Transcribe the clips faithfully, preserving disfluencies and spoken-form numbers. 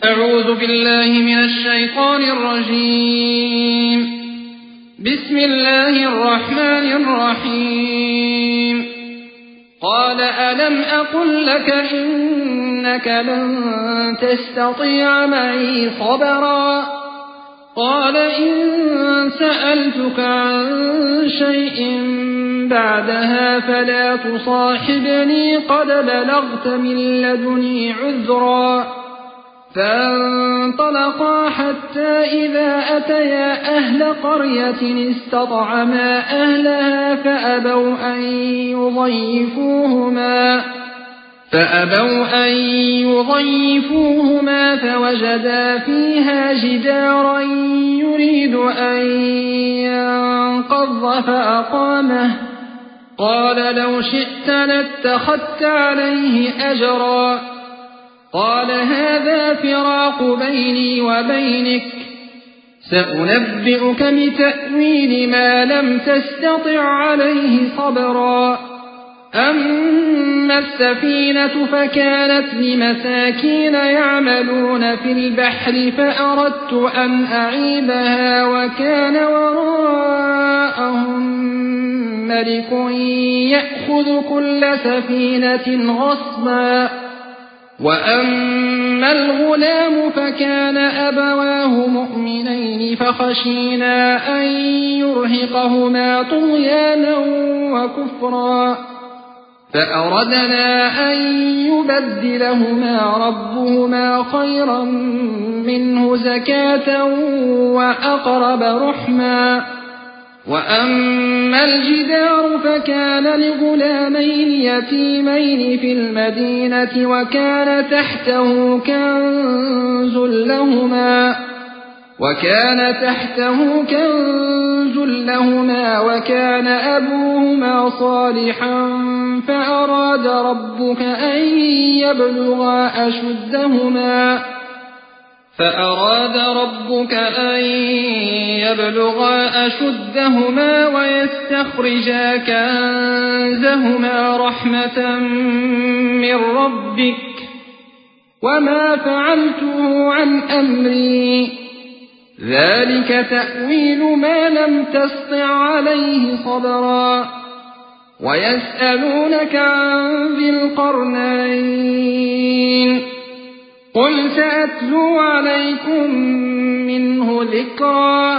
أعوذ بالله من الشيطان الرجيم. بسم الله الرحمن الرحيم. قال ألم أقل لك إنك لن تستطيع معي صبرا قال إن سألتك عن شيء بعدها فلا تصاحبني قد بلغت من لدني عذرا فانطلقا حتى إذا أتيا أهل قرية استطعما أهلها فأبوا أن يضيفوهما فأبوا أن يضيفوهما فوجدا فيها جدارا يريد أن ينقض فأقامه قال لو شئت لاتخذت عليه أجرا قال هذا فراق بيني وبينك سأنبئك بتأويل ما لم تستطع عليه صبرا أما السفينة فكانت لمساكين يعملون في البحر فأردت أن أعيبها وكان وراءهم ملك يأخذ كل سفينة غصبا وأما الغلام فكان أبواه مؤمنين فخشينا أن يرهقهما طغيانا وكفرا فأردنا أن يبدلهما ربهما خيرا منه زكاة وأقرب رحما وأما الجدار فكان لغلامين يتيمين في المدينة وكان تحته كنز لهما وكان تحته كنز لهما وكان أبوهما صالحا فأراد ربك أن يبلغا أشدهما فأراد ربك أن يبلغا أشدهما ويستخرجا كنزهما رحمة من ربك وما فعلته عن أمري ذلك تأويل ما لم تسطع عليه صبرا ويسألونك عن ذي القرنين قل سأتلو عليكم منه ذكرا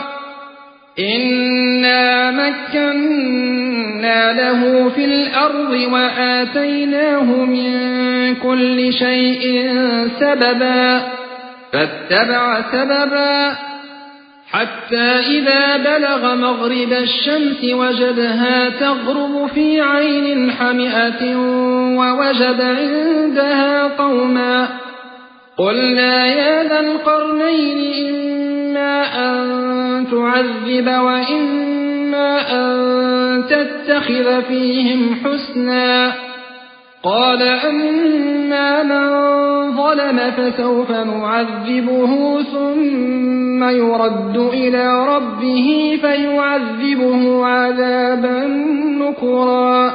إنا مكنا له في الأرض وآتيناه من كل شيء سببا فاتبع سببا حتى إذا بلغ مغرب الشمس وجدها تغرب في عين حمئة ووجد عندها قوما قلنا يا ذا القرنين إما أن تعذب وإما أن تتخذ فيهم حسنا قال أما من ظلم فسوف نعذبه ثم يرد إلى ربه فيعذبه عذابا نكرا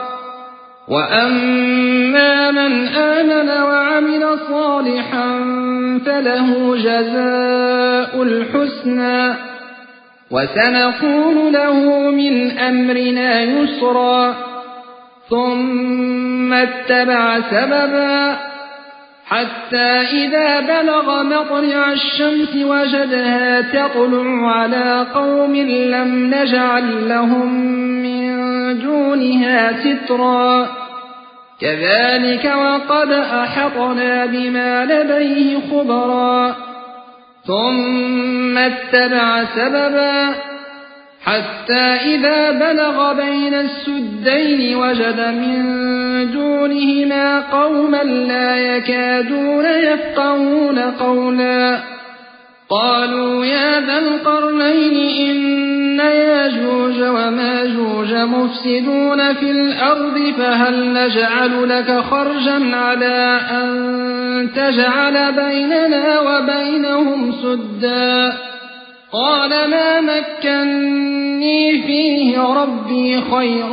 وأما من آمن وعمل صالحا فله جزاء الحسنى وسنقول له من أمرنا يسرا ثم اتبع سببا حتى إذا بلغ مطلع الشمس وجدها تطلع على قوم لم نجعل لهم من دونها سترا كذلك وقد أحطنا بما لديه خبرا ثم اتبع سببا حتى إذا بلغ بين السدين وجد من دونهما قوما لا يكادون يفقهون قولا قالوا يا ذا القرنين إن ياجوج وماجوج مفسدون في الأرض فهل نجعل لك خرجا على أن تجعل بيننا وبينهم سدا قال ما مكنني فيه ربي خير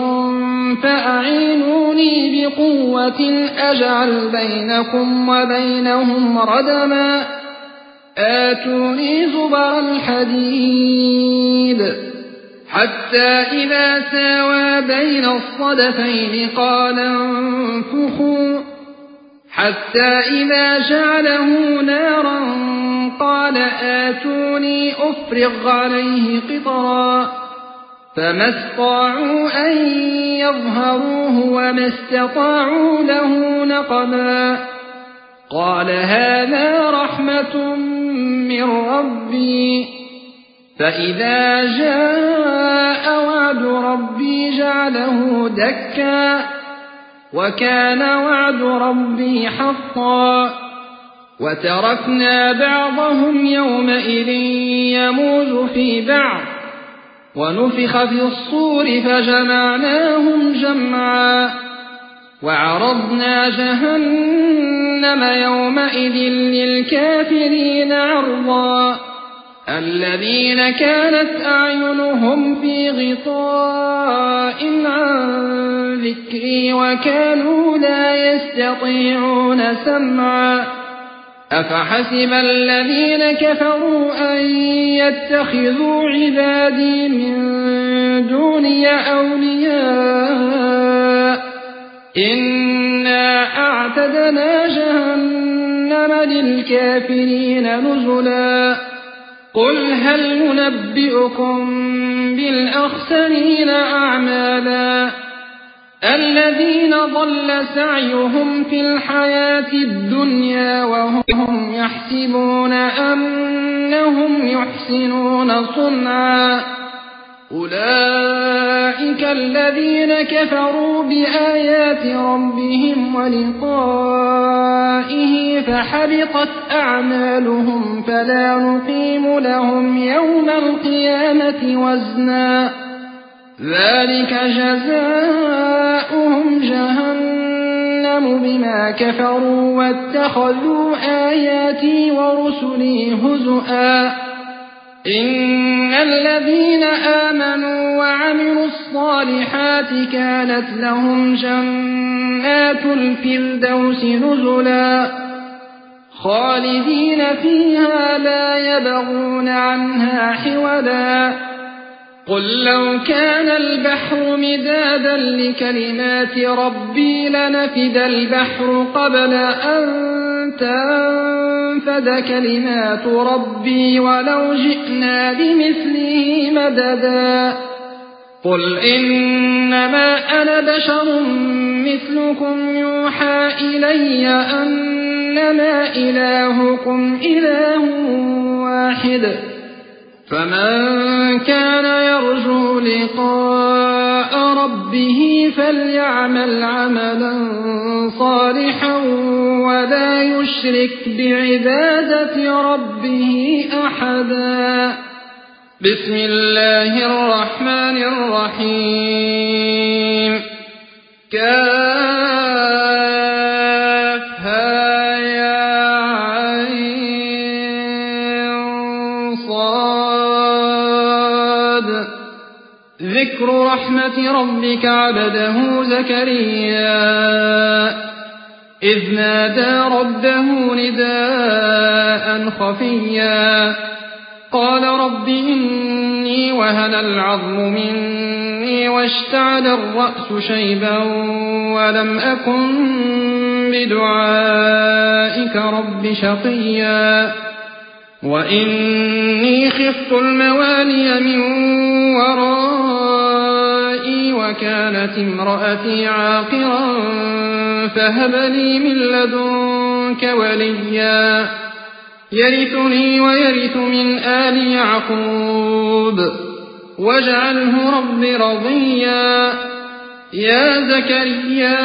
فأعينوني بقوة أجعل بينكم وبينهم ردما آتوني زبر الحديد حتى إذا ساوى بين الصدفين قال انفخوا حتى إذا جعله نارا قال آتوني أفرغ عليه قطرا فما استطاعوا أن يظهروه وما استطاعوا له نقبا قال هذا رحمة من ربي فإذا جاء وعد ربي جعله دكا وكان وعد ربي حقا وتركنا بعضهم يومئذ يموج في بعض ونفخ في الصور فجمعناهم جمعا وعرضنا جهنم يومئذ للكافرين عرضا الذين كانت أعينهم في غطاء عن ذكري وكانوا لا يستطيعون سمعا أفحسب الذين كفروا أن يتخذوا عبادي من دوني أولياء إنا أعتدنا جهنم للكافرين نزلا قل هل ننبئكم بالأخسرين أعمالا الذين ضل سعيهم في الحياة الدنيا وهم يحسبون أنهم يحسنون صنعا أولئك الذين كفروا بآيات ربهم ولقائه فحبطت أعمالهم فلا نقيم لهم يوم القيامة وزنا ذلك جزاؤهم جهنم بما كفروا واتخذوا آياتي ورسلي هزؤا إن الذين آمنوا وعملوا الصالحات كانت لهم جنات الفردوس نزلا خالدين فيها لا يبغون عنها حولا قل لو كان البحر مدادا لكلمات ربي لنفد البحر قبل أن تنفد كلمات ربي ولو جئنا بمثله مددا قل إنما أنا بشر مثلكم يوحى إلي أنما إلهكم إله واحد فمن كان يرجو لقاء ربه فليعمل عملا صالحا ولا يشرك بعبادة ربه أحدا بسم الله الرحمن الرحيم كافها يا عين صاد ذكر رحمة ربك عبده زكريا إذ نادى ربه نداء خفيا قال رب إني وهن العظم مني واشتعل الرأس شيبا ولم أكن بدعائك رب شقيا وإني خفت الموالي من ورائي وكانت امرأتي عاقرا فهب لي من لدنك وليا يرثني ويرث من آل يعقوب واجعله رب رضيا يا زكريا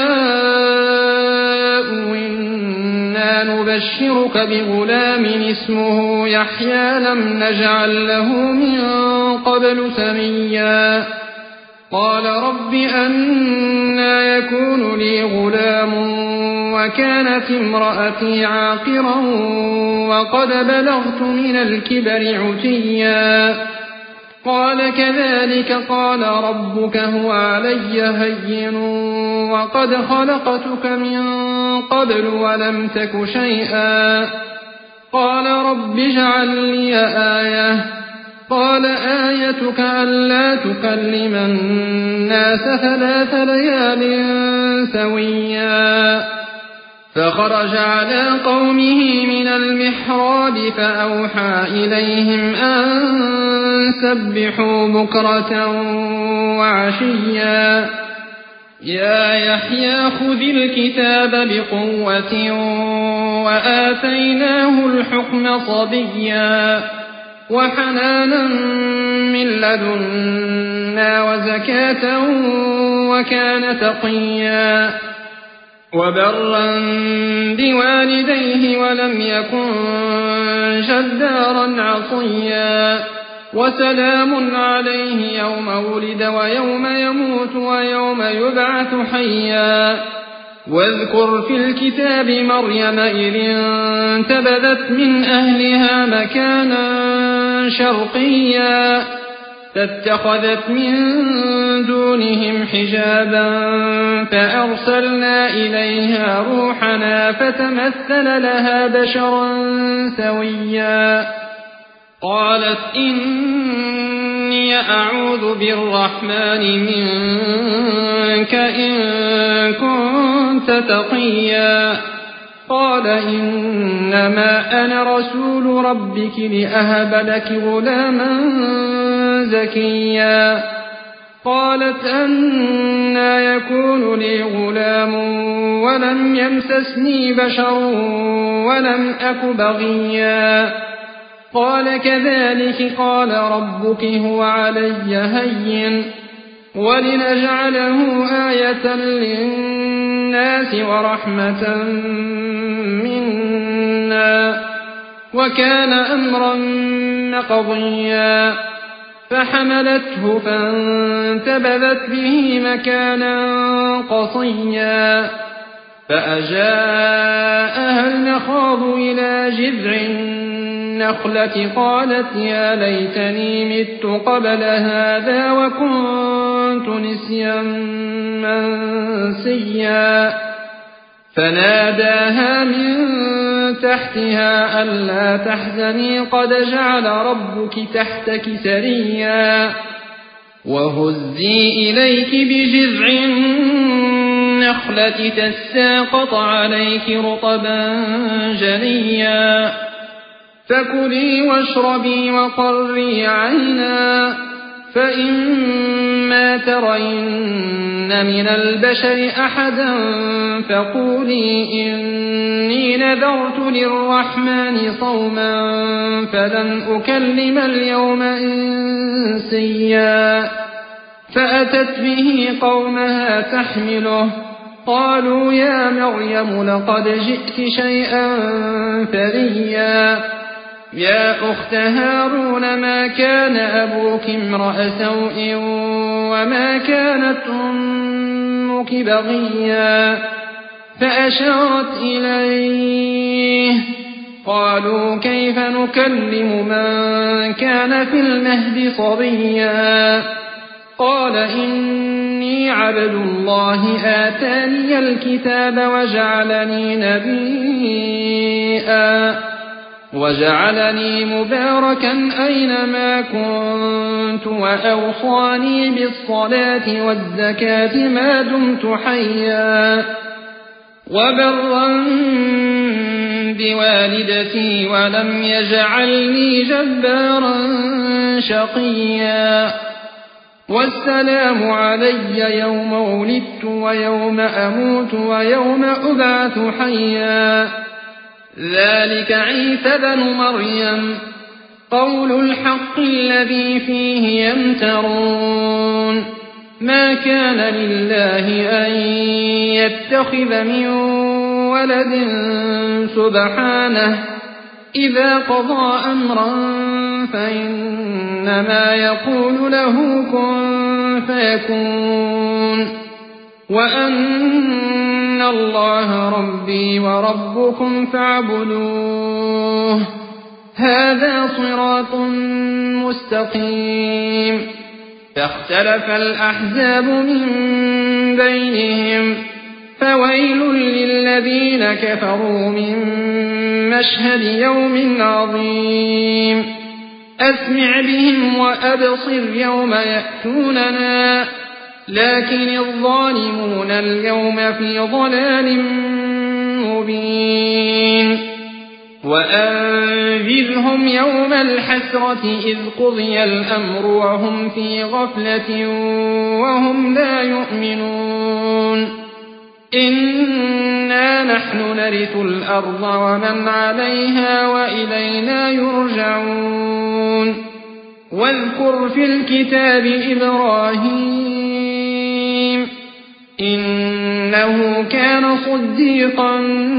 إنا نبشرك بغلام اسمه يحيى لم نجعل له من قبل سميا قال رب أنى يكون لي غلام وكانت امرأتي عاقرا وقد بلغت من الكبر عتيا قال كذلك قال ربك هو علي هين وقد خلقتك من قبل ولم تك شيئا قال رب اجعل لي آية قال آيتك ألا تكلم الناس ثلاث ليال سويا فخرج على قومه من المحراب فأوحى إليهم أن سبحوا بكرة وعشيا يا يحيى خذ الكتاب بقوة وآتيناه الحكم صبيا وحنانا من لدنا وزكاة وكان تقيا وبرا بوالديه ولم يكن جبارا عصيا وسلام عليه يوم ولد ويوم يموت ويوم يبعث حيا واذكر في الكتاب مريم إذ انتبذت من أهلها مكانا شرقيا فاتخذت من دونهم حجابا فأرسلنا إليها روحنا فتمثل لها بشرا سويا قالت إني أعوذ بالرحمن منك إن كنت تقيا قال إنما أنا رسول ربك لأهب لك غلاما زكيا قالت أنى يكون لي غلام ولم يمسسني بشر ولم أك بغيا قال كذلك قال ربك هو علي هين ولنجعله آية للناس ورحمة منا وكان أمرا مقضيا فحملته فانتبذت به مكانا قصيا فأجاءها المخاض إلى جذع النخلة قالت يا ليتني مت قبل هذا وكنت نسيا منسيا فناداها من تحتها ألا تحزني قد جعل ربك تحتك سريا وهزي إليك بجذع النخلة تساقط عليك رطبا جنيا فكلي واشربي وقري عينا فإما ترين من البشر أحدا فقولي إني نذرت للرحمن صوما فلن أكلم اليوم إنسيا فأتت به قومها تحمله قالوا يا مريم لقد جئت شيئا فريا يا أخت هارون ما كان أبوك امرأ سوء وما كانت أمك بغيا فأشارت إليه قالوا كيف نكلم من كان في المهد صبيا قال إني عبد الله آتاني الكتاب وجعلني نبيا وجعلني مباركا أينما كنت وأوصاني بالصلاة والزكاة ما دمت حيا وبرا بوالدتي ولم يجعلني جبارا شقيا والسلام علي يوم ولدت ويوم أموت ويوم أبعث حيا ذلك عيسى بن مريم قول الحق الذي فيه يمترون ما كان لله أن يتخذ من ولد سبحانه إذا قضى أمرا فإنما يقول له كن فيكون وأن الله ربي وربكم فاعبدوه هذا صراط مستقيم فاختلف الأحزاب من بينهم فويل للذين كفروا من مشهد يوم عظيم أسمع بهم وأبصر يوم يأتوننا لكن الظالمون اليوم في ضلال مبين وأنذرهم يوم الحسرة إذ قضي الأمر وهم في غفلة وهم لا يؤمنون إنا نحن نرث الأرض ومن عليها وإلينا يرجعون واذكر في الكتاب إبراهيم إنه كان صديقا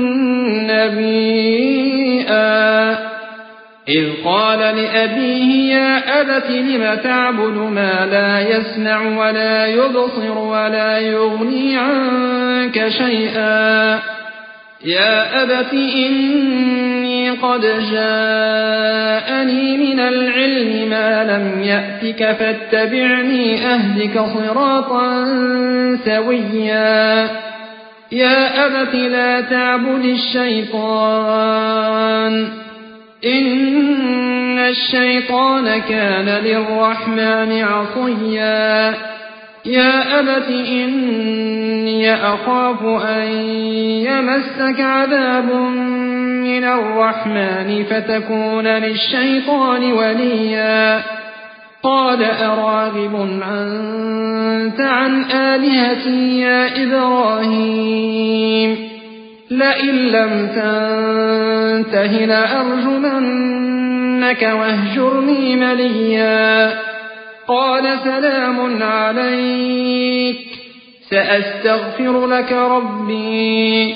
نبيا إذ قال لأبيه يا أبت لم تعبد ما لا يسمع ولا يبصر ولا يغني عنك شيئا يا أبت إني قد جاءني من العلم ما لم يأتك فاتبعني أهدك صراطا سويا يا أبت لا تعبد الشيطان إن الشيطان كان للرحمن عصيا يا أبت إني أخاف أن يمسك عذاب من الرحمن فتكون للشيطان وليا قال أراغب أنت عن آلهتي يا إبراهيم لئن لم تنته لأرجمنك واهجرني مليا قال سلام عليك سأستغفر لك ربي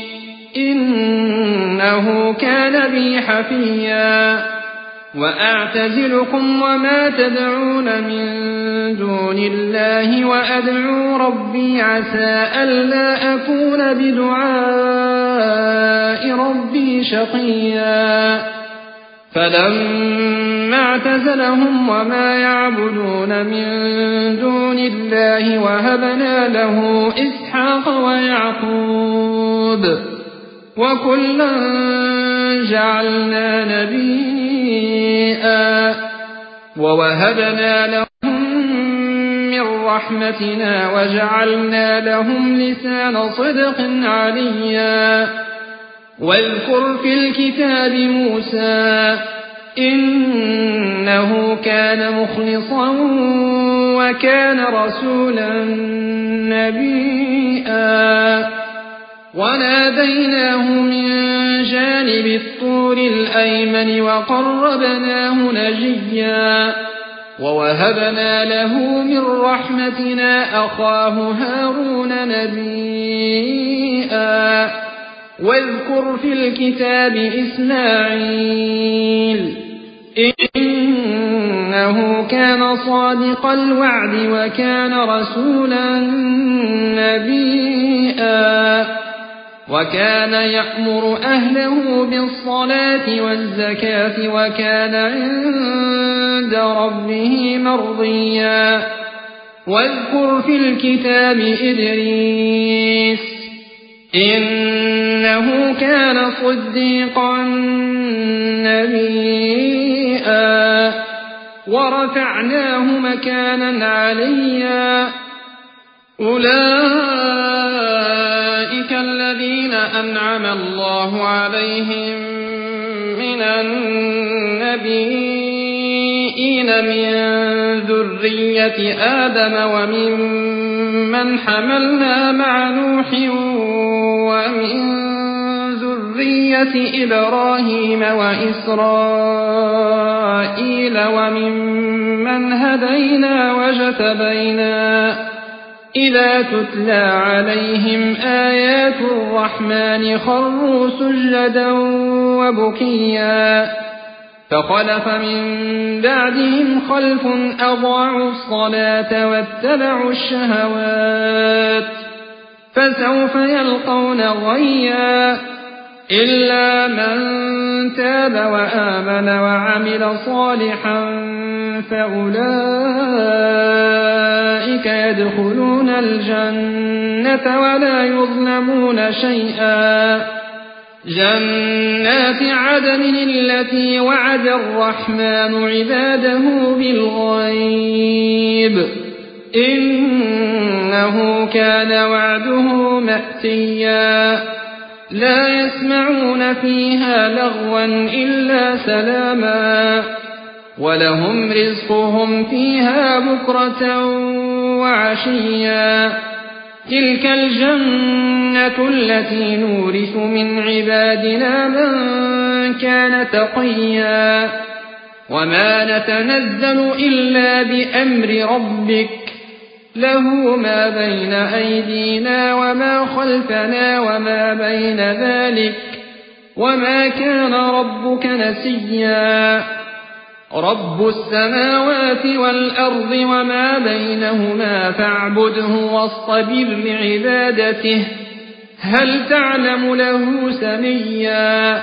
إنه كان بي حفيا وأعتزلكم وما تدعون من دون الله وأدعو ربي عسى ألا أكون بدعاء ربي شقيا فلما اعتزلهم وما يعبدون من دون الله وهبنا له إسحاق ويعقوب وكلا جعلنا نبيا ووهبنا لهم من رحمتنا وجعلنا لهم لسان صدق عليا واذكر في الكتاب موسى إنه كان مخلصا وكان رسولا نبيا وناديناه من جانب الطور الأيمن وقربناه نجيا ووهبنا له من رحمتنا أخاه هارون نبيا واذكر في الكتاب إسماعيل إنه كان صادق الوعد وكان رسولا نبيا وكان يأمر أهله بالصلاة والزكاة وكان عند ربه مرضيا واذكر في الكتاب إدريس إنه كان صديقا نبيا ورفعناه مكانا عليا أولئك الذين أنعم الله عليهم من النبيين من ذرية آدم وممن حملنا مع نوح ومن ذرية إبراهيم وإسرائيل وممن هدينا واجتبينا إذا تتلى عليهم آيات الرحمن خروا سجدا وبكيا فخلف من بعدهم خلف أضاعوا الصلاة واتبعوا الشهوات فسوف يلقون غيا إلا من تاب وآمن وعمل صالحا فأولئك يدخلون الجنة ولا يظلمون شيئا جنات عدن التي وعد الرحمن عباده بالغيب إنه كان وعده مأتيا لا يسمعون فيها لغوا إلا سلاما ولهم رزقهم فيها بكرة وعشيا تلك الجنة التي نورث من عبادنا من كان تقيا وما نتنزل إلا بأمر ربك له ما بين أيدينا وما خلفنا وما بين ذلك وما كان ربك نسيا رب السماوات والأرض وما بينهما فاعبده واصطبر لعبادته هل تعلم له سميا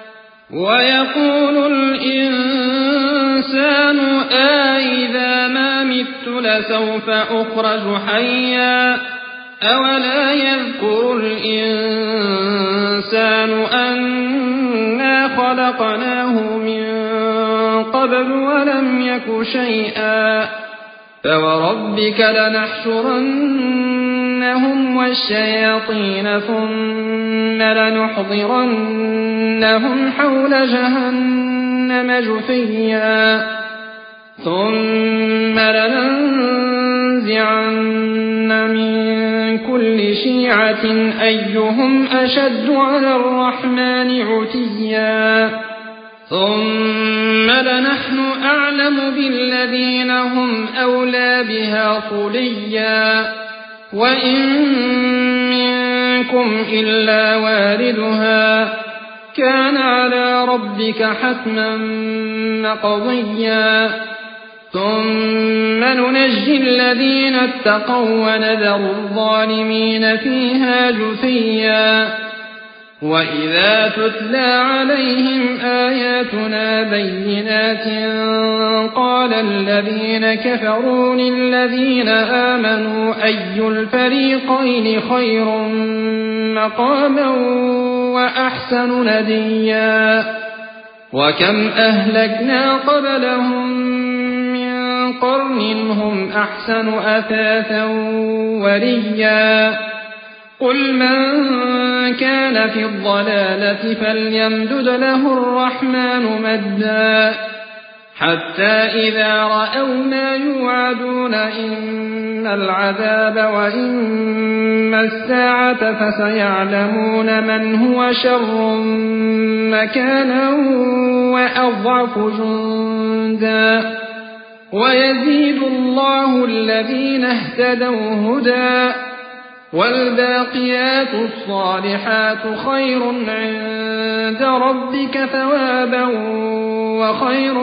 ويقول الإنسان أإذا ما مت لسوف أخرج حيا أولا يذكر الإنسان أنا خلقناه من قبل ولم يك شيئا فوربك لنحشرنهم والشياطين ثم لنحضرنهم حول جهنم جثيا ثم لننزعن من كل شيعة أيهم أشد على الرحمن عتيا ثم لنحن أعلم بالذين هم أولى بها صليا وإن منكم إلا واردها كان على ربك حتما مقضيا ثم ننجي الذين اتقوا ونذر الظالمين فيها جثيا وإذا تتلى عليهم آياتنا بينات قال الذين كفروا للذين آمنوا أي الفريقين خير مقاما وأحسن نديا وكم أهلكنا قبلهم من قرن هم أحسن أثاثا وريا قل من كان في الضلالة فليمدد له الرحمن مدا حتى إذا رأوا ما يوعدون إما العذاب وإما الساعة فسيعلمون من هو شر مكانا وأضعف جندا ويزيد الله الذين اهتدوا هدى والباقيات الصالحات خير عند ربك ثوابا وخير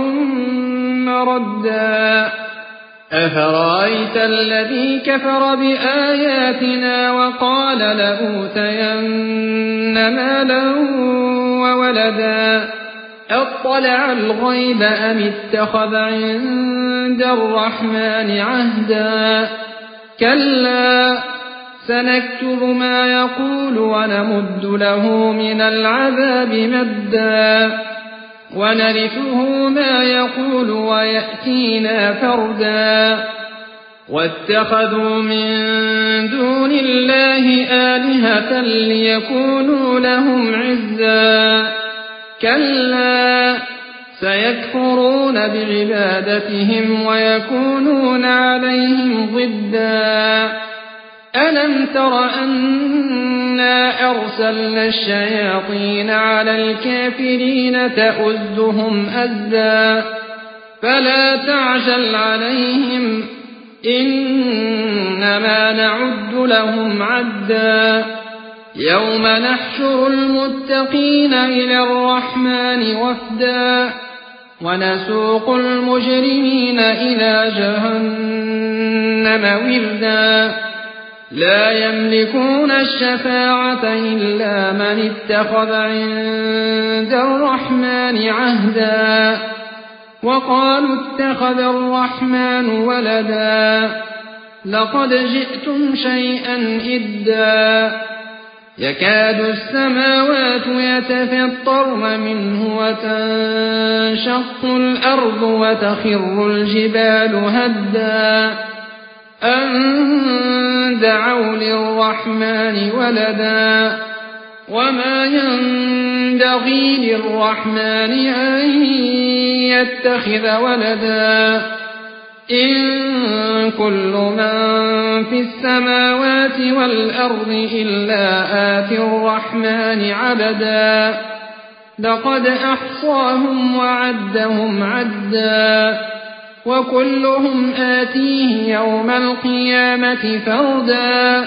مردا أفرأيت الذي كفر بآياتنا وقال لأوتين مالا وولدا أطلع الغيب أم اتخذ عند الرحمن عهدا كلا سنكتب ما يقول ونمد له من العذاب مدا ونرثه ما يقول ويأتينا فردا واتخذوا من دون الله آلهة ليكونوا لهم عزا كلا سيكفرون بعبادتهم ويكونون عليهم ضدا ألم تر أنا أرسلنا الشياطين على الكافرين تؤزهم أزا فلا تعجل عليهم إنما نعد لهم عدا يوم نحشر المتقين إلى الرحمن وفدا ونسوق المجرمين إلى جهنم وردا لا يملكون الشفاعة إلا من اتخذ عند الرحمن عهدا وقالوا اتخذ الرحمن ولدا لقد جئتم شيئا إدا يكاد السماوات يتفطرن منه وتنشق الأرض وتخر الجبال هدا أن دعوا للرحمن ولدا وما ينبغي للرحمن أن يتخذ ولدا إن كل من في السماوات والأرض إلا آتي الرحمن عبدا لقد أحصاهم وعدهم عدا وكلهم آتيه يوم القيامة فردا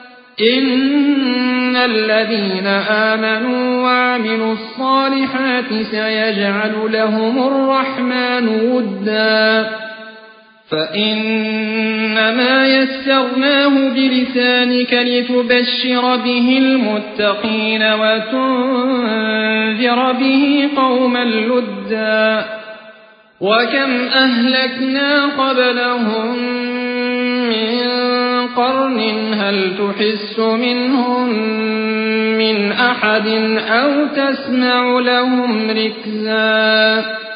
إن الذين آمنوا وعملوا الصالحات سيجعل لهم الرحمن ودا فإنما يسرناه بلسانك لتبشر به المتقين وتنذر به قوما لدا وكم أهلكنا قبلهم من قرن هل تحس منهم من أحد أو تسمع لهم ركزا